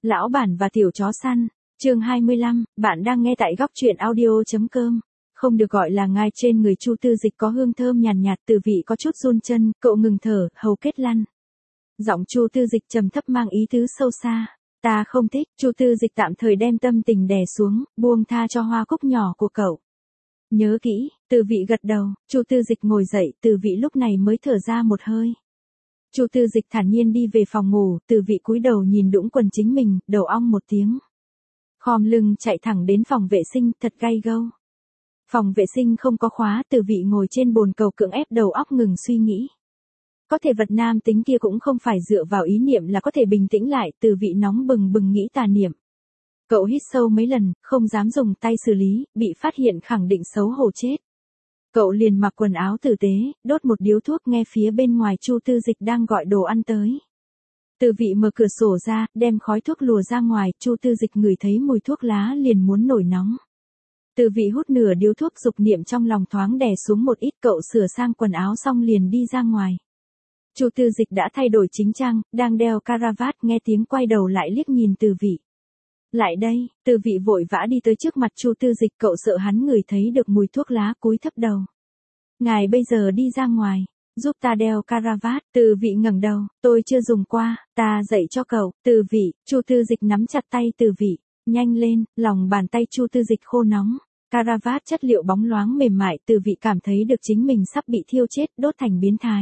Lão bản và tiểu chó săn, chương 25, bạn đang nghe tại góc truyện audio.com. Không được gọi là ngai, trên người Chu Tư Dịch có hương thơm nhàn nhạt, từ vị có chút run chân, cậu ngừng thở, hầu kết lăn. Giọng Chu Tư Dịch trầm thấp mang ý tứ sâu xa. Ta không thích. Chu Tư Dịch tạm thời đem tâm tình đè xuống, buông tha cho hoa cúc nhỏ của cậu. Nhớ kỹ. Từ vị gật đầu. Chu Tư Dịch ngồi dậy, từ vị lúc này mới thở ra một hơi. Chu Tư Dịch thản nhiên đi về phòng ngủ, từ vị cúi đầu nhìn đũng quần chính mình, đầu ong một tiếng. Khom lưng chạy thẳng đến phòng vệ sinh, thật gay gâu. Phòng vệ sinh không có khóa, từ vị ngồi trên bồn cầu cưỡng ép đầu óc ngừng suy nghĩ. Có thể vật nam tính kia cũng không phải dựa vào ý niệm là có thể bình tĩnh lại, từ vị nóng bừng bừng nghĩ tà niệm. Cậu hít sâu mấy lần, không dám dùng tay xử lý, bị phát hiện khẳng định xấu hổ chết. Cậu liền mặc quần áo tử tế, đốt một điếu thuốc nghe phía bên ngoài Chu Tư Dịch đang gọi đồ ăn tới. Từ vị mở cửa sổ ra, đem khói thuốc lùa ra ngoài, Chu Tư Dịch ngửi thấy mùi thuốc lá liền muốn nổi nóng. Từ vị hút nửa điếu thuốc, dục niệm trong lòng thoáng đè xuống một ít, cậu sửa sang quần áo xong liền đi ra ngoài. Chu Tư Dịch đã thay đổi chính trang, đang đeo caravat, nghe tiếng quay đầu lại liếc nhìn Từ vị. Lại đây. Từ vị vội vã đi tới trước mặt Chu Tư Dịch, cậu sợ hắn ngửi thấy được mùi thuốc lá, cúi thấp đầu. Ngài bây giờ đi ra ngoài, giúp ta đeo caravat. Từ vị ngẩng đầu, tôi chưa dùng qua, ta dạy cho cậu. Từ vị. Chu Tư Dịch nắm chặt tay Từ vị. Nhanh lên. Lòng bàn tay Chu Tư Dịch khô nóng. Caravat chất liệu bóng loáng mềm mại, Từ vị cảm thấy được chính mình sắp bị thiêu chết, đốt thành biến thái.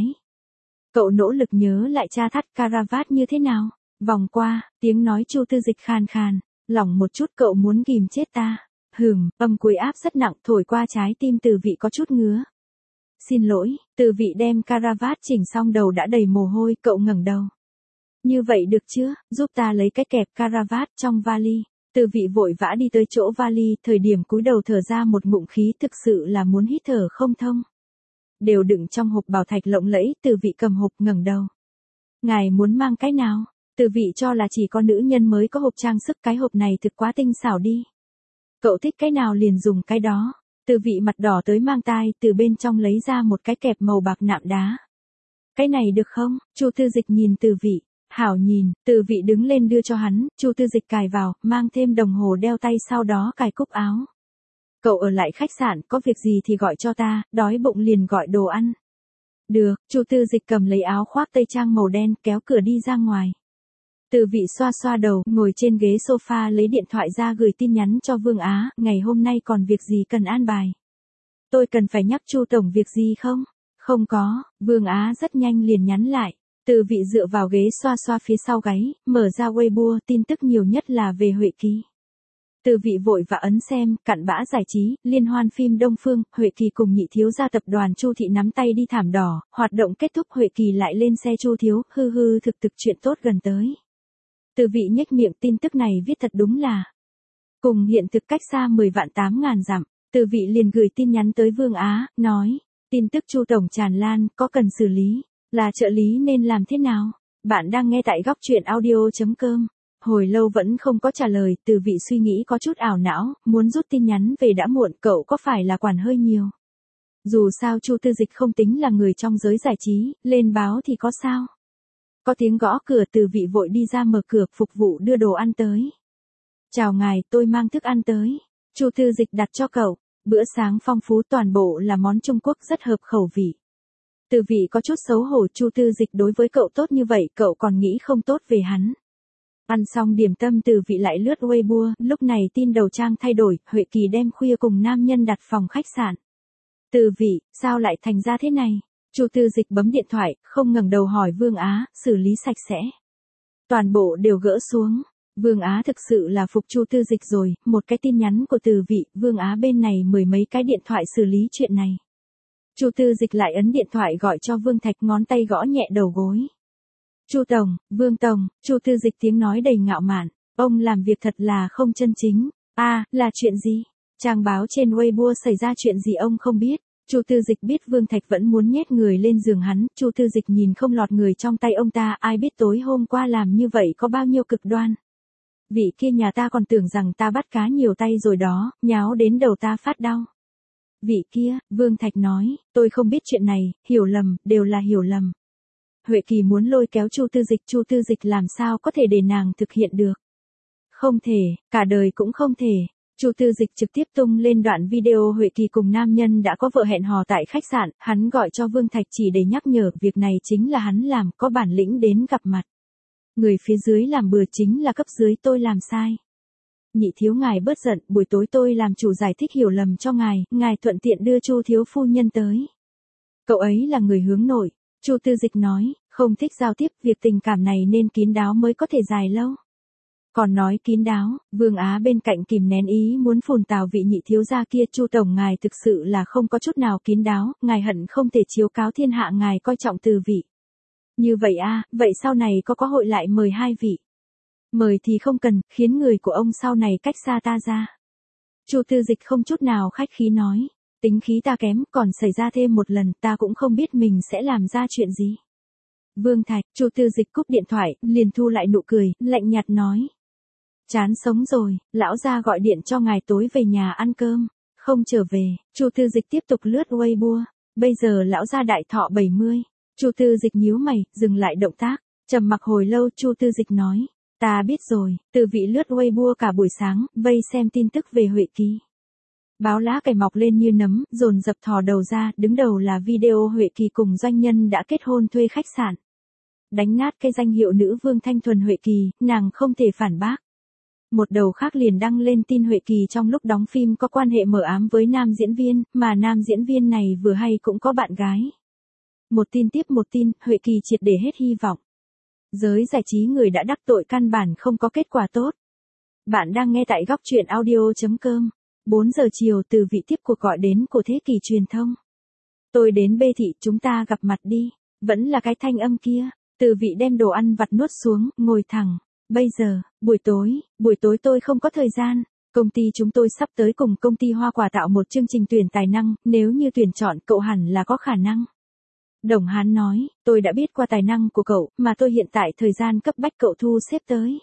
Cậu nỗ lực nhớ lại cha thắt caravat như thế nào. Vòng qua, tiếng nói Chu Tư Dịch khan khan. Lỏng một chút, cậu muốn ghim chết ta. Âm cuối áp rất nặng, thổi qua trái tim Từ vị có chút ngứa. Xin lỗi. Từ vị đem caravat chỉnh xong, đầu đã đầy mồ hôi, cậu ngẩng đầu. Như vậy được chưa, giúp ta lấy cái kẹp caravat trong vali. Từ vị vội vã đi tới chỗ vali, thời điểm cúi đầu thở ra một ngụm khí, thực sự là muốn hít thở không thông. Đều đựng trong hộp bảo thạch lộng lẫy, Từ vị cầm hộp ngẩng đầu. Ngài muốn mang cái nào? Từ vị cho là chỉ có nữ nhân mới có hộp trang sức, cái hộp này thực quá tinh xảo đi. Cậu thích cái nào liền dùng cái đó. Từ vị mặt đỏ tới mang tai, từ bên trong lấy ra một cái kẹp màu bạc nạm đá. Cái này được không? Chu Tư Dịch nhìn Từ vị. Hảo nhìn. Từ vị đứng lên đưa cho hắn, Chu Tư Dịch cài vào, mang thêm đồng hồ đeo tay, sau đó cài cúc áo. Cậu ở lại khách sạn, có việc gì thì gọi cho ta, đói bụng liền gọi đồ ăn. Được. Chu Tư Dịch cầm lấy áo khoác tây trang màu đen, kéo cửa đi ra ngoài. Từ vị xoa xoa đầu, ngồi trên ghế sofa lấy điện thoại ra gửi tin nhắn cho Vương Á, ngày hôm nay còn việc gì cần an bài. Tôi cần phải nhắc Chu tổng việc gì không? Không có. Vương Á rất nhanh liền nhắn lại. Từ vị dựa vào ghế xoa xoa phía sau gáy, mở ra Weibo, tin tức nhiều nhất là về Huệ Kỳ. Từ vị vội và ấn xem, cặn bã giải trí, liên hoan phim Đông Phương, Huệ Kỳ cùng nhị thiếu gia tập đoàn Chu thị nắm tay đi thảm đỏ, hoạt động kết thúc Huệ Kỳ lại lên xe Chu thiếu, thực chuyện tốt gần tới. Từ vị nhếch miệng, tin tức này viết thật đúng là cùng hiện thực cách xa 10 vạn 8 ngàn dặm. Từ vị liền gửi tin nhắn tới Vương Á, nói, tin tức Chu tổng tràn lan, có cần xử lý, là trợ lý nên làm thế nào? Bạn đang nghe tại góc truyện audio.com. Hồi lâu vẫn không có trả lời, Từ vị suy nghĩ có chút ảo não, muốn rút tin nhắn về đã muộn, cậu có phải là quản hơi nhiều? Dù sao Chu Tư Dịch không tính là người trong giới giải trí, lên báo thì có sao? Có tiếng gõ cửa, Từ vị vội đi ra mở cửa, phục vụ đưa đồ ăn tới. Chào ngài, tôi mang thức ăn tới. Chu Tư Dịch đặt cho cậu. Bữa sáng phong phú, toàn bộ là món Trung Quốc, rất hợp khẩu vị. Từ vị có chút xấu hổ, Chu Tư Dịch đối với cậu tốt như vậy, cậu còn nghĩ không tốt về hắn. Ăn xong điểm tâm, Từ vị lại lướt Weibo, lúc này tin đầu trang thay đổi, Huệ Kỳ đêm khuya cùng nam nhân đặt phòng khách sạn. Từ vị, sao lại thành ra thế này? Chu Tư Dịch bấm điện thoại, không ngẩng đầu hỏi Vương Á, xử lý sạch sẽ. Toàn bộ đều gỡ xuống. Vương Á thực sự là phục Chu Tư Dịch rồi, một cái tin nhắn của Từ vị, Vương Á bên này mười mấy cái điện thoại xử lý chuyện này. Chu Tư Dịch lại ấn điện thoại gọi cho Vương Thạch, ngón tay gõ nhẹ đầu gối. Chu tổng, Vương tổng. Chu Tư Dịch tiếng nói đầy ngạo mạn, ông làm việc thật là không chân chính. Là chuyện gì? Trang báo trên Weibo xảy ra chuyện gì ông không biết? Chu Tư Dịch biết Vương Thạch vẫn muốn nhét người lên giường hắn, Chu Tư Dịch nhìn không lọt người trong tay ông ta, ai biết tối hôm qua làm như vậy có bao nhiêu cực đoan. Vị kia nhà ta còn tưởng rằng ta bắt cá nhiều tay rồi đó, nháo đến đầu ta phát đau. Vị kia, Vương Thạch nói, tôi không biết chuyện này, hiểu lầm, đều là hiểu lầm. Huệ Kỳ muốn lôi kéo Chu Tư Dịch làm sao có thể để nàng thực hiện được. Không thể, cả đời cũng không thể. Chu Tư Dịch trực tiếp tung lên đoạn video Huệ Kỳ cùng nam nhân đã có vợ hẹn hò tại khách sạn, hắn gọi cho Vương Thạch chỉ để nhắc nhở việc này chính là hắn làm, có bản lĩnh đến gặp mặt. Người phía dưới làm bừa chính là cấp dưới, tôi làm sai. Nhị thiếu ngài bớt giận, buổi tối tôi làm chủ giải thích hiểu lầm cho ngài thuận tiện đưa Chu thiếu phu nhân tới. Cậu ấy là người hướng nội, Chu Tư Dịch nói, không thích giao tiếp, việc tình cảm này nên kín đáo mới có thể dài lâu. Còn nói kín đáo, Vương Á bên cạnh kìm nén ý muốn phùn tào vị nhị thiếu gia kia. Chu tổng ngài thực sự là không có chút nào kín đáo, ngài hận không thể chiếu cáo thiên hạ ngài coi trọng Từ vị. Như vậy vậy sau này có hội lại mời hai vị. Mời thì không cần, khiến người của ông sau này cách xa ta ra. Chu Tư Dịch không chút nào khách khí nói, tính khí ta kém, còn xảy ra thêm một lần ta cũng không biết mình sẽ làm ra chuyện gì. Vương Thạch, Chu Tư Dịch cúp điện thoại, liền thu lại nụ cười, lạnh nhạt nói. Chán sống rồi, lão gia gọi điện cho ngài tối về nhà ăn cơm, không trở về. Chu Tư Dịch tiếp tục lướt Weibo, bây giờ lão gia đại thọ 70. Chu Tư Dịch nhíu mày, dừng lại động tác, trầm mặc hồi lâu. Chu Tư Dịch nói, ta biết rồi. Từ vị lướt Weibo cả buổi sáng, vây xem tin tức về Huệ Kỳ. Báo lá cải mọc lên như nấm, dồn dập thò đầu ra, đứng đầu là video Huệ Kỳ cùng doanh nhân đã kết hôn thuê khách sạn. Đánh nát cái danh hiệu nữ vương thanh thuần Huệ Kỳ, nàng không thể phản bác. Một đầu khác liền đăng lên tin Huệ Kỳ trong lúc đóng phim có quan hệ mờ ám với nam diễn viên, mà nam diễn viên này vừa hay cũng có bạn gái. Một tin tiếp một tin, Huệ Kỳ triệt để hết hy vọng. Giới giải trí người đã đắc tội căn bản không có kết quả tốt. Bạn đang nghe tại góc truyện audio.com. 4 giờ chiều Từ vị tiếp cuộc gọi đến của Thế Kỷ Truyền thông. Tôi đến Bê Thị, chúng ta gặp mặt đi. Vẫn là cái thanh âm kia. Từ vị đem đồ ăn vặt nuốt xuống, ngồi thẳng. Bây giờ, buổi tối tôi không có thời gian. Công ty chúng tôi sắp tới cùng công ty Hoa Quả tạo một chương trình tuyển tài năng, nếu như tuyển chọn cậu hẳn là có khả năng. Đồng Hán nói, tôi đã biết qua tài năng của cậu, mà tôi hiện tại thời gian cấp bách cậu thu xếp tới.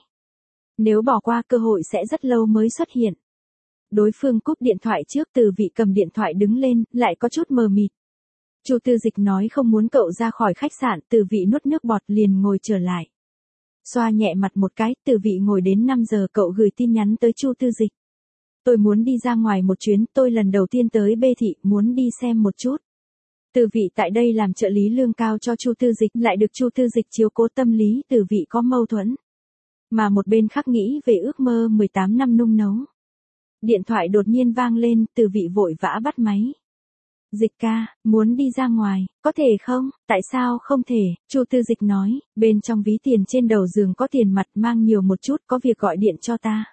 Nếu bỏ qua cơ hội sẽ rất lâu mới xuất hiện. Đối phương cúp điện thoại trước. Từ vị cầm điện thoại đứng lên, lại có chút mờ mịt. Chu Tư Dịch nói không muốn cậu ra khỏi khách sạn. Từ vị nuốt nước bọt liền ngồi trở lại. Xoa nhẹ mặt một cái, Từ vị ngồi đến 5 giờ cậu gửi tin nhắn tới Chu Tư Dịch. Tôi muốn đi ra ngoài một chuyến, tôi lần đầu tiên tới Bê Thị, muốn đi xem một chút. Từ vị tại đây làm trợ lý lương cao cho Chu Tư Dịch, lại được Chu Tư Dịch chiếu cố tâm lý. Từ vị có mâu thuẫn. Mà một bên khác nghĩ về ước mơ 18 năm nung nấu. Điện thoại đột nhiên vang lên, Từ vị vội vã bắt máy. Dịch ca, muốn đi ra ngoài, có thể không? Tại sao không thể? Chu Tư Dịch nói, bên trong ví tiền trên đầu giường có tiền mặt, mang nhiều một chút, có việc gọi điện cho ta.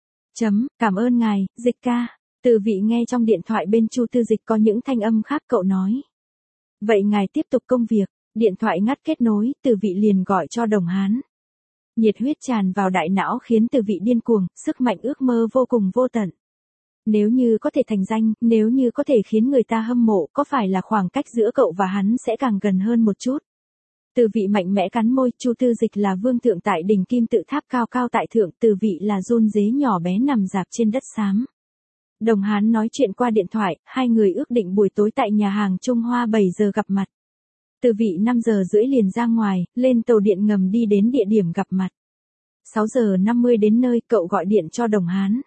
Cảm ơn ngài, Dịch ca. Từ vị nghe trong điện thoại bên Chu Tư Dịch có những thanh âm khác, cậu nói. Vậy ngài tiếp tục công việc. Điện thoại ngắt kết nối, Từ vị liền gọi cho Đồng Hán. Nhiệt huyết tràn vào đại não khiến Từ vị điên cuồng, sức mạnh ước mơ vô cùng vô tận. Nếu như có thể thành danh, nếu như có thể khiến người ta hâm mộ, có phải là khoảng cách giữa cậu và hắn sẽ càng gần hơn một chút? Từ vị mạnh mẽ cắn môi. Chu Tư Dịch là vương thượng tại đỉnh kim tự tháp cao cao tại thượng, Từ vị là run dế nhỏ bé nằm rạp trên đất xám. Đồng Hán nói chuyện qua điện thoại, hai người ước định buổi tối tại nhà hàng Trung Hoa 7 giờ gặp mặt. Từ vị 5 giờ rưỡi liền ra ngoài, lên tàu điện ngầm đi đến địa điểm gặp mặt. 6 giờ 50 đến nơi, cậu gọi điện cho Đồng Hán.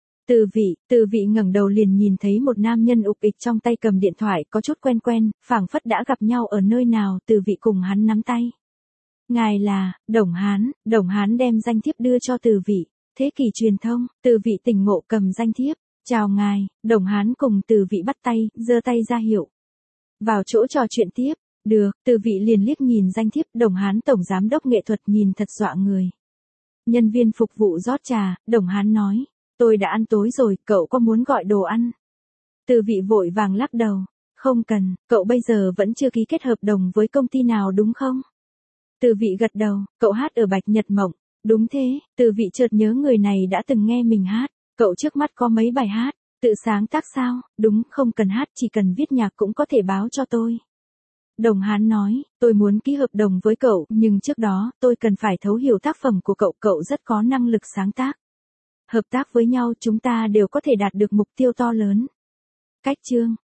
Từ vị ngẩng đầu liền nhìn thấy một nam nhân ục ịch trong tay cầm điện thoại, có chút quen, phảng phất đã gặp nhau ở nơi nào. Từ vị cùng hắn nắm tay. Ngài là, Đồng Hán đem danh thiếp đưa cho Từ vị. Thế Kỷ Truyền thông. Từ vị tỉnh ngộ cầm danh thiếp. Chào ngài. Đồng Hán cùng Từ vị bắt tay, giơ tay ra hiệu. Vào chỗ trò chuyện tiếp. Được. Từ vị liền liếc nhìn danh thiếp. Đồng Hán tổng giám đốc nghệ thuật, nhìn thật dọa người. Nhân viên phục vụ rót trà, Đồng Hán nói. Tôi đã ăn tối rồi, cậu có muốn gọi đồ ăn? Từ vị vội vàng lắc đầu. Không cần, cậu bây giờ vẫn chưa ký kết hợp đồng với công ty nào đúng không? Từ vị gật đầu, cậu hát ở Bạch Nhật Mộng. Đúng thế. Từ vị chợt nhớ người này đã từng nghe mình hát. Cậu trước mắt có mấy bài hát, tự sáng tác sao? Đúng, không cần hát, chỉ cần viết nhạc cũng có thể báo cho tôi. Đồng Hán nói, tôi muốn ký hợp đồng với cậu, nhưng trước đó, tôi cần phải thấu hiểu tác phẩm của cậu, cậu rất có năng lực sáng tác. Hợp tác với nhau chúng ta đều có thể đạt được mục tiêu to lớn. Cách chương,